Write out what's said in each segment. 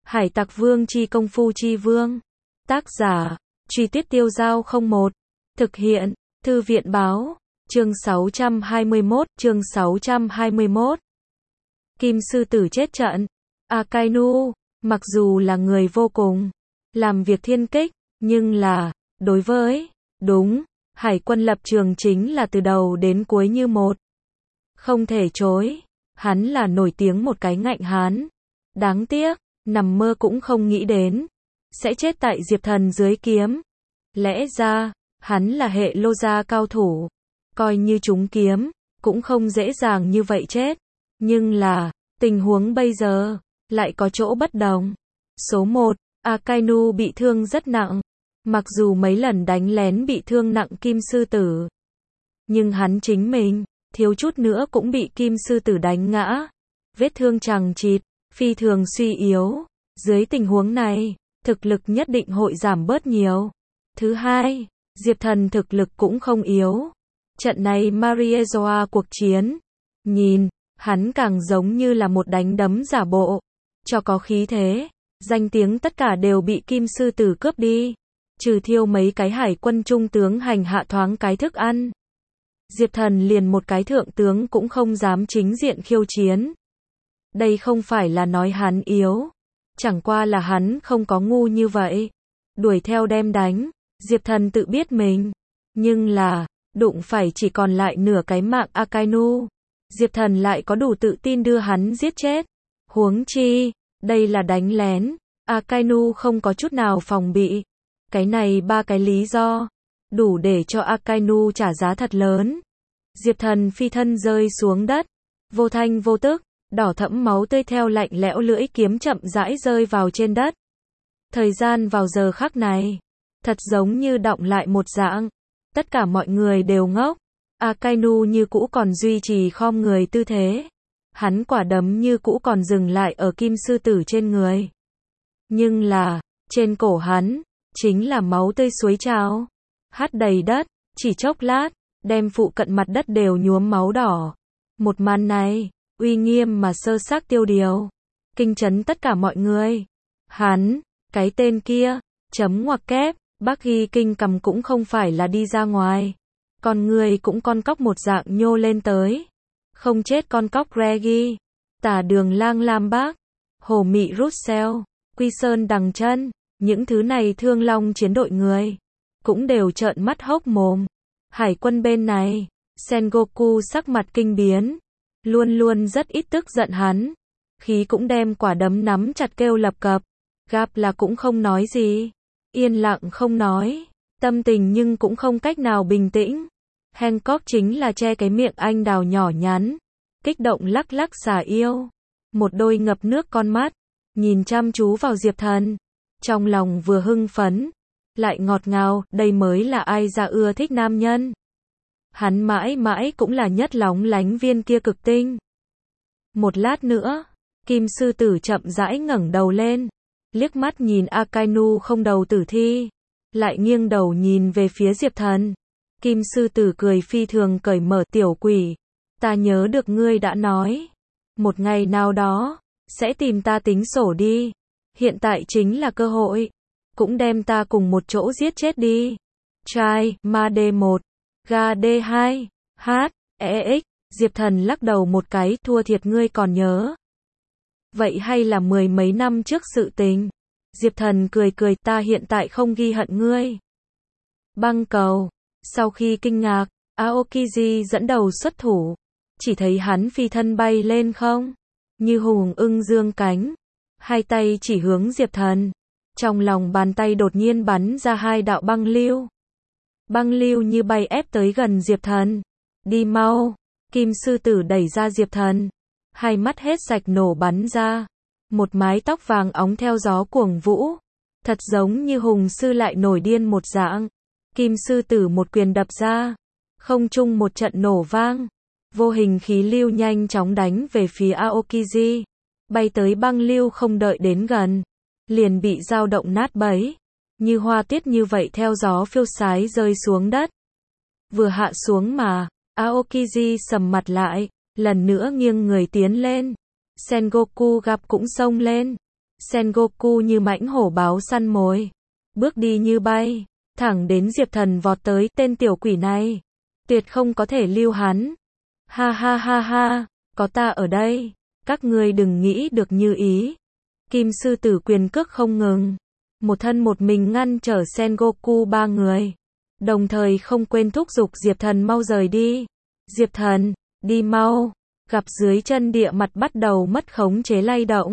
Hải Tặc Vương chi công phu chi vương. Tác giả, Truy Tuyết Tiêu Giao 01. Thực hiện, Thư viện báo, chương 621. Kim sư tử chết trận. Akainu, mặc dù là người vô cùng làm việc thiên kích, nhưng là, đối với, Hải quân lập trường chính là từ đầu đến cuối như một. Không thể chối, hắn là nổi tiếng một cái ngạnh hán. Đáng tiếc, nằm mơ cũng không nghĩ đến sẽ chết tại Diệp Thần dưới kiếm. Lẽ ra, hắn là hệ lô gia cao thủ, coi như trúng kiếm, cũng không dễ dàng như vậy chết. Nhưng là, tình huống bây giờ, lại có chỗ bất đồng. Số 1, Akainu bị thương rất nặng. Mặc dù mấy lần đánh lén bị thương nặng Kim sư tử, nhưng hắn chính mình, thiếu chút nữa cũng bị Kim sư tử đánh ngã. Vết thương chằng chịt, phi thường suy yếu. Dưới tình huống này, thực lực nhất định hội giảm bớt nhiều. Thứ hai, Diệp Thần thực lực cũng không yếu. Trận này Mariezoa cuộc chiến, nhìn, hắn càng giống như là một đánh đấm giả bộ, cho có khí thế. Danh tiếng tất cả đều bị Kim sư tử cướp đi. Trừ thiêu mấy cái hải quân trung tướng hành hạ thoáng cái thức ăn, Diệp Thần liền một cái thượng tướng cũng không dám chính diện khiêu chiến. Đây không phải là nói hắn yếu, chẳng qua là hắn không có ngu như vậy. Đuổi theo đem đánh, Diệp Thần tự biết mình, nhưng là, đụng phải chỉ còn lại nửa cái mạng Akainu. Diệp Thần lại có đủ tự tin đưa hắn giết chết. Huống chi, đây là đánh lén, Akainu không có chút nào phòng bị. Cái này ba cái lý do, đủ để cho Akainu trả giá thật lớn. Diệp Thần phi thân rơi xuống đất, vô thanh vô tức, đỏ thẫm máu tươi theo lạnh lẽo lưỡi kiếm chậm rãi rơi vào trên đất. Thời gian vào giờ khắc này, thật giống như đọng lại một dạng. Tất cả mọi người đều ngốc. Akainu như cũ còn duy trì khom người tư thế. Hắn quả đấm như cũ còn dừng lại ở Kim sư tử trên người. Nhưng là, trên cổ hắn, chính là máu tươi suối trào, hắt đầy đất, chỉ chốc lát, đem phụ cận mặt đất đều nhuốm máu đỏ. Một màn này, uy nghiêm mà sơ xác tiêu điều, kinh chấn tất cả mọi người. Hắn, cái tên kia, chấm ngoặc kép, bác Hy kinh cầm cũng không phải là đi ra ngoài. Con người cũng con cóc một dạng nhô lên tới. Không chết con cóc Reggie, tả đường lang lam bác, hồ mị Russell, Quy Sơn đằng chân. Những thứ này Thương Long chiến đội người, cũng đều trợn mắt hốc mồm. Hải quân bên này, Sengoku sắc mặt kinh biến, luôn luôn rất ít tức giận hắn. Khí cũng đem quả đấm nắm chặt kêu lập cập. Gap là cũng không nói gì, yên lặng không nói, tâm tình nhưng cũng không cách nào bình tĩnh. Hancock chính là che cái miệng anh đào nhỏ nhắn, kích động lắc lắc xà yêu. Một đôi ngập nước con mắt, nhìn chăm chú vào Diệp Thần. Trong lòng vừa hưng phấn, lại ngọt ngào, đây mới là ai ra ưa thích nam nhân. Hắn mãi mãi cũng là nhất lóng lánh viên kia cực tinh. Một lát nữa, Kim sư tử chậm rãi ngẩng đầu lên, liếc mắt nhìn Akainu không đầu tử thi, lại nghiêng đầu nhìn về phía Diệp Thần. Kim sư tử cười phi thường cởi mở, tiểu quỷ, ta nhớ được ngươi đã nói, một ngày nào đó, sẽ tìm ta tính sổ đi. Hiện tại chính là cơ hội, cũng đem ta cùng một chỗ giết chết đi. Trai, ma D1, ga D2, H, EX, Diệp Thần lắc đầu một cái, thua thiệt ngươi còn nhớ. Vậy hay là mười mấy năm trước sự tình. Diệp Thần cười cười, ta hiện tại không ghi hận ngươi. Băng cầu, sau khi kinh ngạc, Aokiji dẫn đầu xuất thủ, chỉ thấy hắn phi thân bay lên không, như hùng ưng dương cánh. Hai tay chỉ hướng Diệp Thần. Trong lòng bàn tay đột nhiên bắn ra hai đạo băng lưu. Băng lưu như bay ép tới gần Diệp Thần. Đi mau. Kim sư tử đẩy ra Diệp Thần. Hai mắt hết sạch nổ bắn ra. Một mái tóc vàng óng theo gió cuồng vũ. Thật giống như hùng sư lại nổi điên một dạng. Kim sư tử một quyền đập ra. Không trung một trận nổ vang. Vô hình khí lưu nhanh chóng đánh về phía Aokiji. Bay tới băng lưu không đợi đến gần, liền bị dao động nát bấy, như hoa tuyết như vậy theo gió phiêu sái rơi xuống đất. Vừa hạ xuống mà, Aokiji sầm mặt lại, lần nữa nghiêng người tiến lên. Sengoku gặp cũng xông lên, Sengoku như mãnh hổ báo săn mồi, bước đi như bay, thẳng đến Diệp Thần vọt tới, tên tiểu quỷ này, tuyệt không có thể lưu hắn. Ha ha ha ha, có ta ở đây, các ngươi đừng nghĩ được như ý. Kim sư tử quyền cước không ngừng, một thân một mình ngăn trở Sengoku ba người, đồng thời không quên thúc giục Diệp Thần mau rời đi. Diệp Thần, đi mau. Gặp dưới chân địa mặt bắt đầu mất khống chế lay động.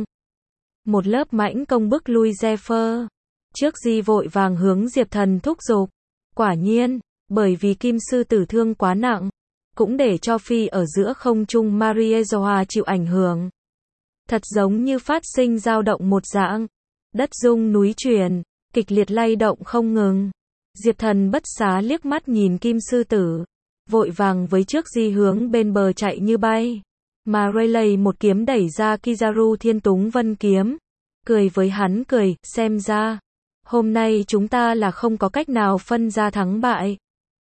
Một lớp mãnh công bức lui Zephyr. Trước Di vội vàng hướng Diệp Thần thúc giục. Quả nhiên, bởi vì kim sư tử thương quá nặng, cũng để cho phi ở giữa không trung Mariezoa chịu ảnh hưởng. Thật giống như phát sinh dao động một dạng. Đất rung núi chuyển, kịch liệt lay động không ngừng. Diệp Thần bất xá liếc mắt nhìn kim sư tử, vội vàng với trước Di hướng bên bờ chạy như bay. Mà Rayleigh một kiếm đẩy ra Kizaru Thiên Túng Vân kiếm, cười với hắn cười, xem ra, hôm nay chúng ta là không có cách nào phân ra thắng bại.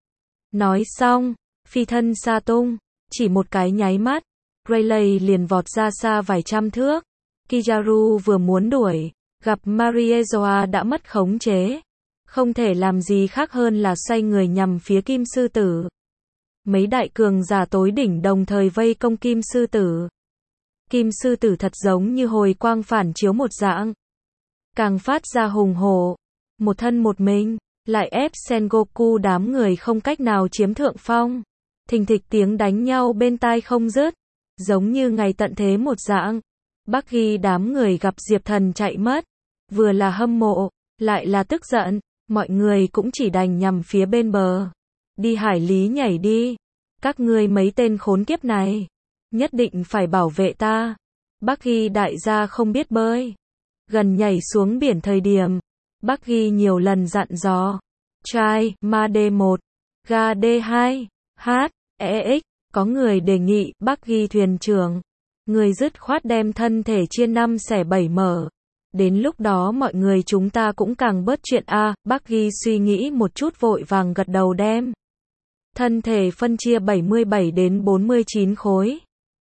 Nói xong, phi thân xa tung, chỉ một cái nháy mắt, Rayleigh liền vọt ra xa vài trăm thước. Kizaru vừa muốn đuổi, gặp Mariezoa đã mất khống chế, không thể làm gì khác hơn là xoay người nhằm phía kim sư tử. Mấy đại cường giả tối đỉnh đồng thời vây công kim sư tử. Kim sư tử thật giống như hồi quang phản chiếu một dạng, càng phát ra hùng hổ, một thân một mình, lại ép Sengoku đám người không cách nào chiếm thượng phong. Thình thịch tiếng đánh nhau bên tai không dứt, giống như ngày tận thế một dạng. Bắc Ghi đám người gặp Diệp Thần chạy mất, vừa là hâm mộ, lại là tức giận, mọi người cũng chỉ đành nhằm phía bên bờ. Đi hải lý nhảy đi, các ngươi mấy tên khốn kiếp này, nhất định phải bảo vệ ta. Bắc Ghi đại gia không biết bơi, gần nhảy xuống biển thời điểm, Bắc Ghi nhiều lần dặn dò, trai, ma D1, ga D2, H, EX, có người đề nghị Bắc Ghi thuyền trưởng, người dứt khoát đem thân thể chia 5 xẻ 7 mở. Đến lúc đó mọi người chúng ta cũng càng bớt chuyện a. Bắc Ghi suy nghĩ một chút vội vàng gật đầu đem thân thể phân chia 77 đến 49 khối.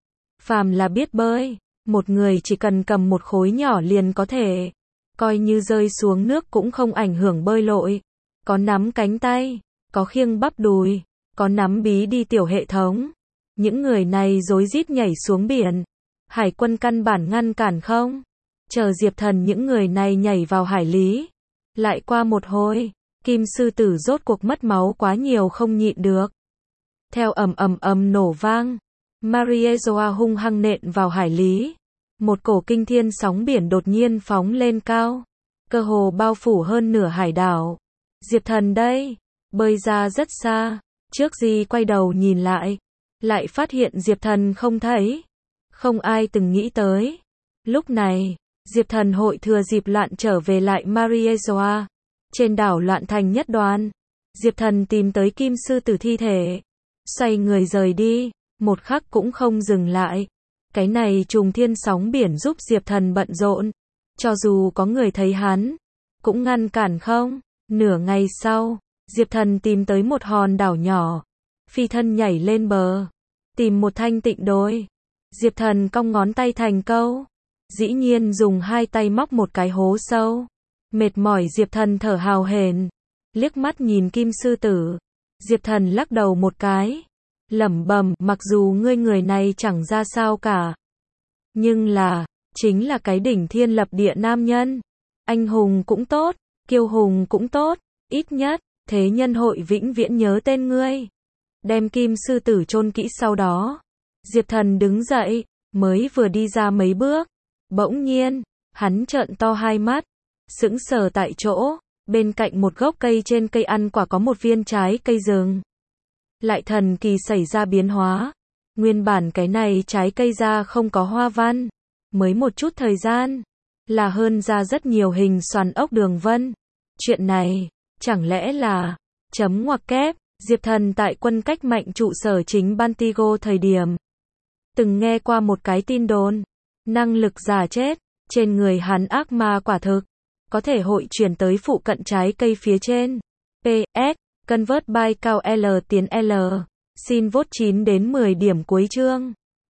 Phàm là biết bơi, một người chỉ cần cầm một khối nhỏ liền có thể, coi như rơi xuống nước cũng không ảnh hưởng bơi lội. Có nắm cánh tay, có khiêng bắp đùi, có nắm bí đi tiểu hệ thống. Những người này rối rít nhảy xuống biển. Hải quân căn bản ngăn cản không. Chờ Diệp Thần những người này nhảy vào hải lý. Lại qua một hồi, kim sư tử rốt cuộc mất máu quá nhiều không nhịn được. Theo ầm ầm ầm nổ vang, Mariezoa hung hăng nện vào hải lý. Một cổ kinh thiên sóng biển đột nhiên phóng lên cao, cơ hồ bao phủ hơn nửa hải đảo. Diệp Thần đây, bơi ra rất xa, trước Di quay đầu nhìn lại phát hiện Diệp Thần không thấy. Không ai từng nghĩ tới. Lúc này, Diệp Thần hội thừa dịp loạn trở về lại Mariezoa. Trên đảo loạn thành nhất đoàn. Diệp Thần tìm tới kim sư tử thi thể, xoay người rời đi, một khắc cũng không dừng lại. Cái này trùng thiên sóng biển giúp Diệp Thần bận rộn. Cho dù có người thấy hắn, cũng ngăn cản không. Nửa ngày sau, Diệp Thần tìm tới một hòn đảo nhỏ, phi thân nhảy lên bờ, tìm một thanh tịnh đồi. Diệp Thần cong ngón tay thành câu, dĩ nhiên dùng hai tay móc một cái hố sâu. Mệt mỏi Diệp Thần thở hào hển, liếc mắt nhìn kim sư tử. Diệp Thần lắc đầu một cái, lẩm bẩm, mặc dù ngươi người này chẳng ra sao cả, nhưng là, chính là cái đỉnh thiên lập địa nam nhân. Anh hùng cũng tốt, kiêu hùng cũng tốt, ít nhất, thế nhân hội vĩnh viễn nhớ tên ngươi. Đem kim sư tử chôn kỹ sau đó, Diệp Thần đứng dậy, mới vừa đi ra mấy bước, bỗng nhiên, hắn trợn to hai mắt, sững sờ tại chỗ. Bên cạnh một gốc cây trên cây ăn quả có một viên trái cây rừng, lại thần kỳ xảy ra biến hóa. Nguyên bản cái này trái cây ra không có hoa văn, mới một chút thời gian, là hơn ra rất nhiều hình xoắn ốc đường vân. Chuyện này, chẳng lẽ là, chấm ngoặc kép, Diệp Thần tại quân cách mệnh trụ sở chính Bantigo thời điểm, từng nghe qua một cái tin đồn, năng lực giả chết, trên người hắn ác ma quả thực, có thể hội chuyển tới phụ cận trái cây phía trên. PS, convert by cao L tiến L. Xin vote 9 đến 10 điểm cuối chương.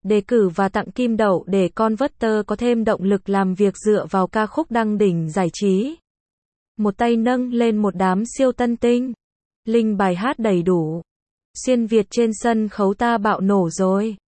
Đề cử và tặng kim đậu để Converter có thêm động lực làm việc dựa vào ca khúc đăng đỉnh giải trí. Một tay nâng lên một đám siêu tân tinh. Link bài hát đầy đủ. Xuyên Việt trên sân khấu ta bạo nổ rồi.